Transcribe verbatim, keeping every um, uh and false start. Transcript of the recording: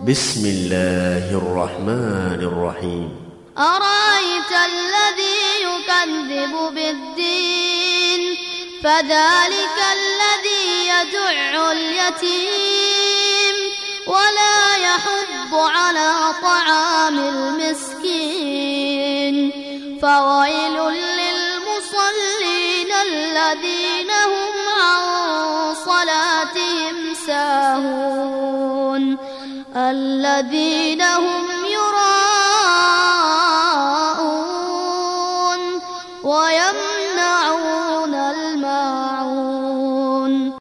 بسم الله الرحمن الرحيم. أرأيت الذي يكذب بالدين فذلك الذي يدع اليتيم ولا يحض على طعام المسكين فويل للمصلين الذين هم عن صلاتهم ساهون الذين هم يراءون